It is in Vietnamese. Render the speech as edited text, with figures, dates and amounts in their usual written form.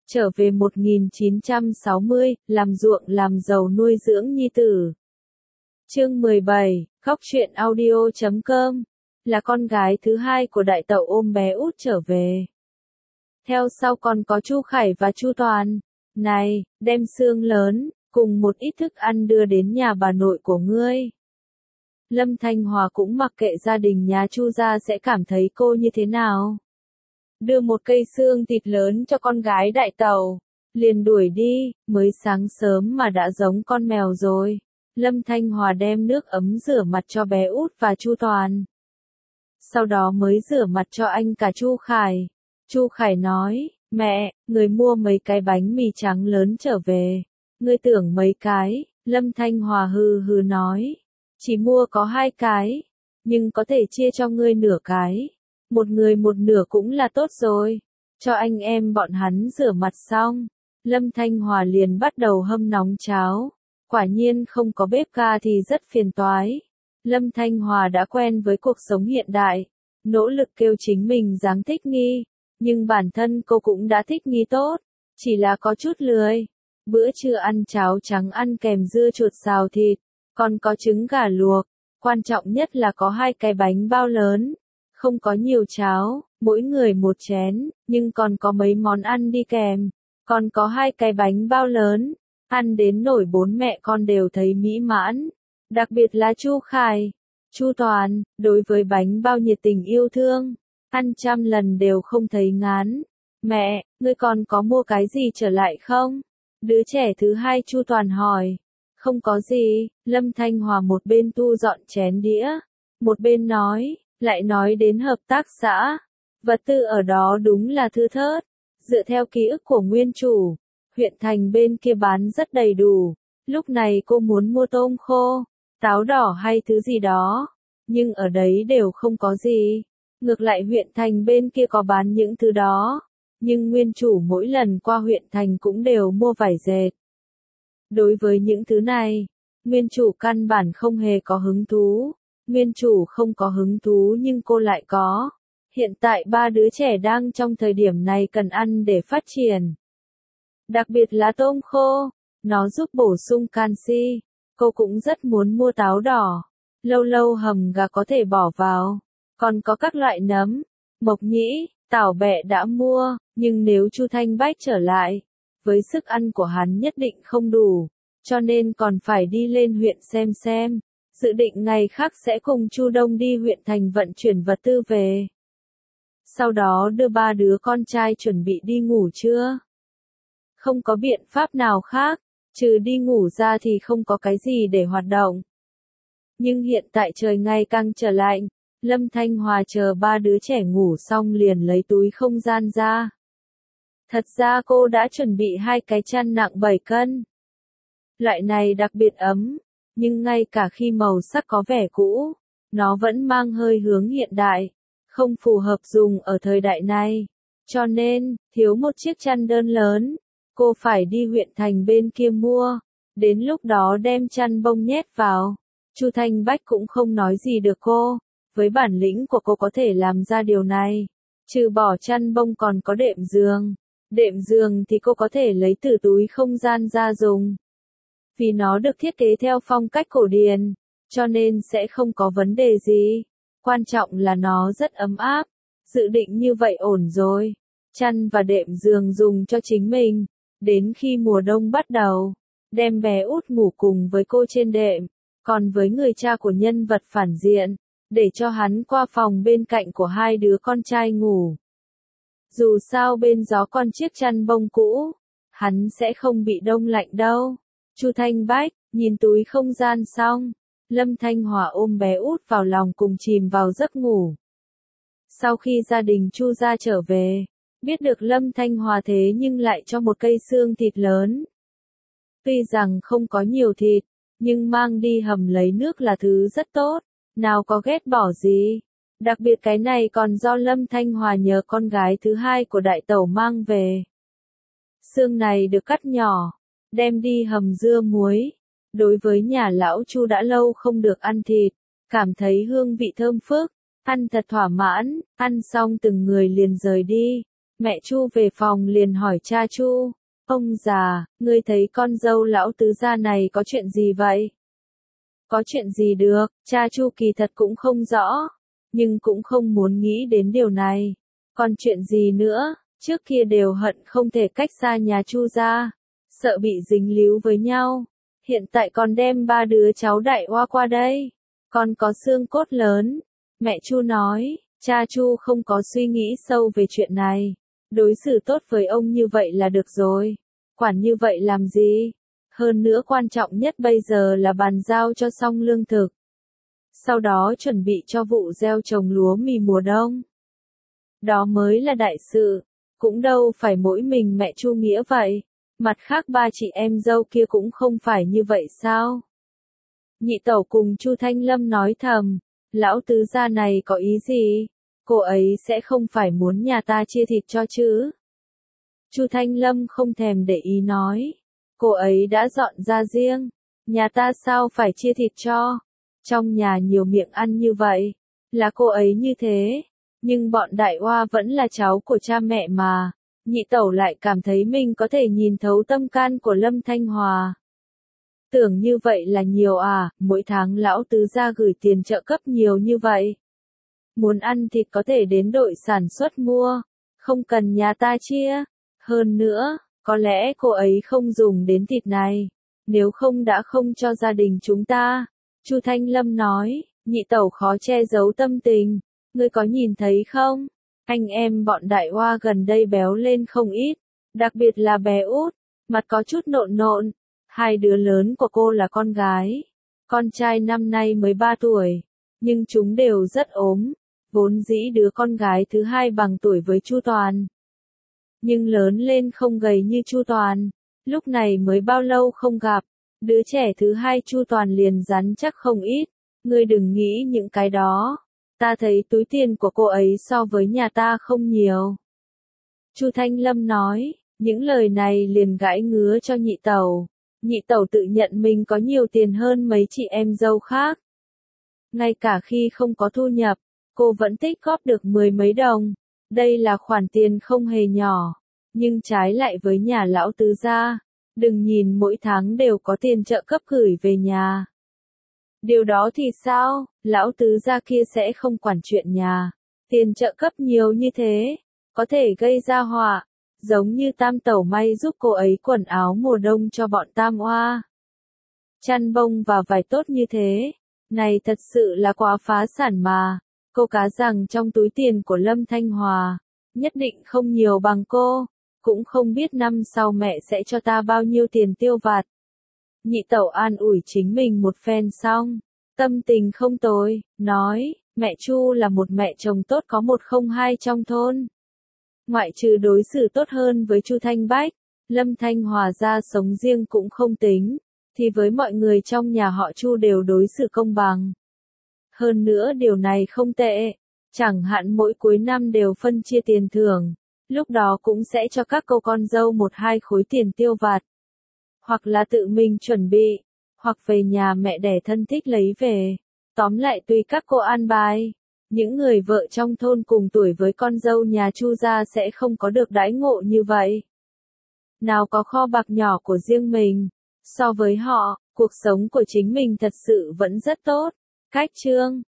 Trở về 1960, làm ruộng làm giàu nuôi dưỡng nhi tử. Chương 17, khóc chuyện audio.com, là con gái thứ hai của đại tẩu ôm bé út trở về. Theo sau còn có Chu Khải và Chu Toàn. Này, đem xương lớn, cùng một ít thức ăn đưa đến nhà bà nội của ngươi. Lâm Thanh Hòa cũng mặc kệ gia đình nhà Chu gia sẽ cảm thấy cô như thế nào. Đưa một cây xương thịt lớn cho con gái đại tẩu, liền đuổi đi, mới sáng sớm mà đã giống con mèo rồi. Lâm Thanh Hòa đem nước ấm rửa mặt cho bé út và Chu Toàn. Sau đó mới rửa mặt cho anh cả Chu Khải. Chu Khải nói, mẹ, người mua mấy cái bánh mì trắng lớn trở về. Ngươi tưởng mấy cái, Lâm Thanh Hòa hừ hừ nói. Chỉ mua có 2 cái, nhưng có thể chia cho ngươi nửa cái. Một người một nửa cũng là tốt rồi. Cho anh em bọn hắn rửa mặt xong, Lâm Thanh Hòa liền bắt đầu hâm nóng cháo. Quả nhiên không có bếp ga thì rất phiền toái. Lâm Thanh Hòa đã quen với cuộc sống hiện đại, nỗ lực kêu chính mình dáng thích nghi, nhưng bản thân cô cũng đã thích nghi tốt, chỉ là có chút lười. Bữa trưa ăn cháo trắng ăn kèm dưa chuột xào thịt, còn có trứng gà luộc, quan trọng nhất là có 2 cái bánh bao lớn. Không có nhiều cháo, mỗi người một chén, nhưng còn có mấy món ăn đi kèm, còn có 2 cái bánh bao lớn, ăn đến nỗi 4 mẹ con đều thấy mỹ mãn, đặc biệt là Chu Khải, Chu Toàn, đối với bánh bao nhiệt tình yêu thương, ăn trăm lần đều không thấy ngán. Mẹ, ngươi còn có mua cái gì trở lại không? Đứa trẻ thứ hai Chu Toàn hỏi. Không có gì, Lâm Thanh Hòa một bên thu dọn chén đĩa, một bên nói. Lại nói đến hợp tác xã, vật tư ở đó đúng là thưa thớt. Dựa theo ký ức của nguyên chủ, huyện thành bên kia bán rất đầy đủ. Lúc này cô muốn mua tôm khô, táo đỏ hay thứ gì đó, nhưng ở đấy đều không có gì. Ngược lại huyện thành bên kia có bán những thứ đó, nhưng nguyên chủ mỗi lần qua huyện thành cũng đều mua vải dệt. Đối với những thứ này, nguyên chủ căn bản không hề có hứng thú. Nguyên chủ không có hứng thú nhưng cô lại có. Hiện tại 3 đứa trẻ đang trong thời điểm này cần ăn để phát triển. Đặc biệt là tôm khô, nó giúp bổ sung canxi. Cô cũng rất muốn mua táo đỏ. Lâu lâu hầm gà có thể bỏ vào. Còn có các loại nấm, mộc nhĩ, tảo bẹ đã mua, nhưng nếu Chu Thanh Bách trở lại, với sức ăn của hắn nhất định không đủ, cho nên còn phải đi lên huyện xem. Dự định ngày khác sẽ cùng Chu Đông đi huyện thành vận chuyển vật tư về. Sau đó đưa 3 đứa con trai chuẩn bị đi ngủ trưa. Không có biện pháp nào khác, trừ đi ngủ ra thì không có cái gì để hoạt động. Nhưng hiện tại trời ngày càng trở lạnh, Lâm Thanh Hòa chờ 3 đứa trẻ ngủ xong liền lấy túi không gian ra. Thật ra cô đã chuẩn bị 2 cái chăn nặng 7 cân. Loại này đặc biệt ấm. Nhưng ngay cả khi màu sắc có vẻ cũ, nó vẫn mang hơi hướng hiện đại, không phù hợp dùng ở thời đại này. Cho nên, thiếu một chiếc chăn đơn lớn, cô phải đi huyện thành bên kia mua, đến lúc đó đem chăn bông nhét vào. Chu Thanh Bách cũng không nói gì được cô, với bản lĩnh của cô có thể làm ra điều này. Trừ bỏ chăn bông còn có đệm giường. Đệm giường thì cô có thể lấy từ túi không gian ra dùng. Vì nó được thiết kế theo phong cách cổ điển, cho nên sẽ không có vấn đề gì. Quan trọng là nó rất ấm áp. Dự định như vậy ổn rồi. Chăn và đệm giường dùng cho chính mình. Đến khi mùa đông bắt đầu, đem bé út ngủ cùng với cô trên đệm. Còn với người cha của nhân vật phản diện, để cho hắn qua phòng bên cạnh của 2 đứa con trai ngủ. Dù sao bên gió con chiếc chăn bông cũ, hắn sẽ không bị đông lạnh đâu. Chu Thanh Bách, nhìn túi không gian xong, Lâm Thanh Hòa ôm bé út vào lòng cùng chìm vào giấc ngủ. Sau khi gia đình Chu gia trở về, biết được Lâm Thanh Hòa thế nhưng lại cho một cây xương thịt lớn. Tuy rằng không có nhiều thịt, nhưng mang đi hầm lấy nước là thứ rất tốt, nào có ghét bỏ gì. Đặc biệt cái này còn do Lâm Thanh Hòa nhờ con gái thứ hai của đại tẩu mang về. Xương này được cắt nhỏ, đem đi hầm dưa muối. Đối với nhà lão Chu đã lâu không được ăn thịt, cảm thấy hương vị thơm phức, ăn thật thỏa mãn, ăn xong từng người liền rời đi. Mẹ Chu về phòng liền hỏi cha Chu, ông già, ngươi thấy con dâu lão tứ gia này có chuyện gì vậy? Có chuyện gì được, cha Chu kỳ thật cũng không rõ, nhưng cũng không muốn nghĩ đến điều này. Còn chuyện gì nữa, trước kia đều hận không thể cách xa nhà Chu ra, sợ bị dính líu với nhau. Hiện tại còn đem 3 đứa cháu đại oa qua đây, còn có xương cốt lớn. Mẹ Chu nói, cha Chu không có suy nghĩ sâu về chuyện này. Đối xử tốt với ông như vậy là được rồi. Quản như vậy làm gì? Hơn nữa quan trọng nhất bây giờ là bàn giao cho xong lương thực. Sau đó chuẩn bị cho vụ gieo trồng lúa mì mùa đông. Đó mới là đại sự. Cũng đâu phải mỗi mình mẹ Chu nghĩa vậy. Mặt khác 3 chị em dâu kia cũng không phải như vậy sao? Nhị tẩu cùng Chu Thanh Lâm nói thầm. Lão tứ gia này có ý gì? Cô ấy sẽ không phải muốn nhà ta chia thịt cho chứ? Chu Thanh Lâm không thèm để ý nói. Cô ấy đã dọn ra riêng. Nhà ta sao phải chia thịt cho? Trong nhà nhiều miệng ăn như vậy. Là cô ấy như thế. Nhưng bọn đại oa vẫn là cháu của cha mẹ mà. Nhị tẩu lại cảm thấy mình có thể nhìn thấu tâm can của Lâm Thanh Hòa. Tưởng như vậy là nhiều à, mỗi tháng lão tứ gia gửi tiền trợ cấp nhiều như vậy. Muốn ăn thịt có thể đến đội sản xuất mua, không cần nhà ta chia. Hơn nữa, có lẽ cô ấy không dùng đến thịt này, nếu không đã không cho gia đình chúng ta. Chu Thanh Lâm nói, nhị tẩu khó che giấu tâm tình, ngươi có nhìn thấy không? Anh em bọn đại oa gần đây béo lên không ít, đặc biệt là bé út, mặt có chút nộn nộn. 2 đứa lớn của cô là con gái, con trai năm nay mới 3 tuổi, nhưng chúng đều rất ốm. Vốn dĩ đứa con gái thứ hai bằng tuổi với Chu Toàn, nhưng lớn lên không gầy như Chu Toàn. Lúc này mới bao lâu không gặp, đứa trẻ thứ hai Chu Toàn liền rắn chắc không ít. Ngươi đừng nghĩ những cái đó. Ta thấy túi tiền của cô ấy so với nhà ta không nhiều. Chu Thanh Lâm nói, những lời này liền gãi ngứa cho nhị tẩu. Nhị tẩu tự nhận mình có nhiều tiền hơn mấy chị em dâu khác. Ngay cả khi không có thu nhập, cô vẫn tích góp được 10 mấy đồng. Đây là khoản tiền không hề nhỏ. Nhưng trái lại với nhà lão tứ gia, đừng nhìn mỗi tháng đều có tiền trợ cấp gửi về nhà. Điều đó thì sao, lão tứ gia kia sẽ không quản chuyện nhà. Tiền trợ cấp nhiều như thế, có thể gây ra họa. Giống như tam tẩu may giúp cô ấy quần áo mùa đông cho bọn tam oa. Chăn bông và vải tốt như thế. Này thật sự là quá phá sản mà. Cô cá rằng trong túi tiền của Lâm Thanh Hòa, nhất định không nhiều bằng cô. Cũng không biết năm sau mẹ sẽ cho ta bao nhiêu tiền tiêu vặt. Nhị tẩu an ủi chính mình một phen xong. Tâm tình không tồi, nói, mẹ Chu là một mẹ chồng tốt có 102 trong thôn. Ngoại trừ đối xử tốt hơn với Chu Thanh Bách, Lâm Thanh Hòa ra sống riêng cũng không tính, thì với mọi người trong nhà họ Chu đều đối xử công bằng. Hơn nữa điều này không tệ, chẳng hạn mỗi cuối năm đều phân chia tiền thưởng, lúc đó cũng sẽ cho các cô con dâu 1-2 khối tiền tiêu vặt. Hoặc là tự mình chuẩn bị, hoặc về nhà mẹ đẻ thân thích lấy về. Tóm lại tùy các cô an bài. Những người vợ trong thôn cùng tuổi với con dâu nhà Chu gia sẽ không có được đãi ngộ như vậy. Nào có kho bạc nhỏ của riêng mình. So với họ, cuộc sống của chính mình thật sự vẫn rất tốt. Cách chương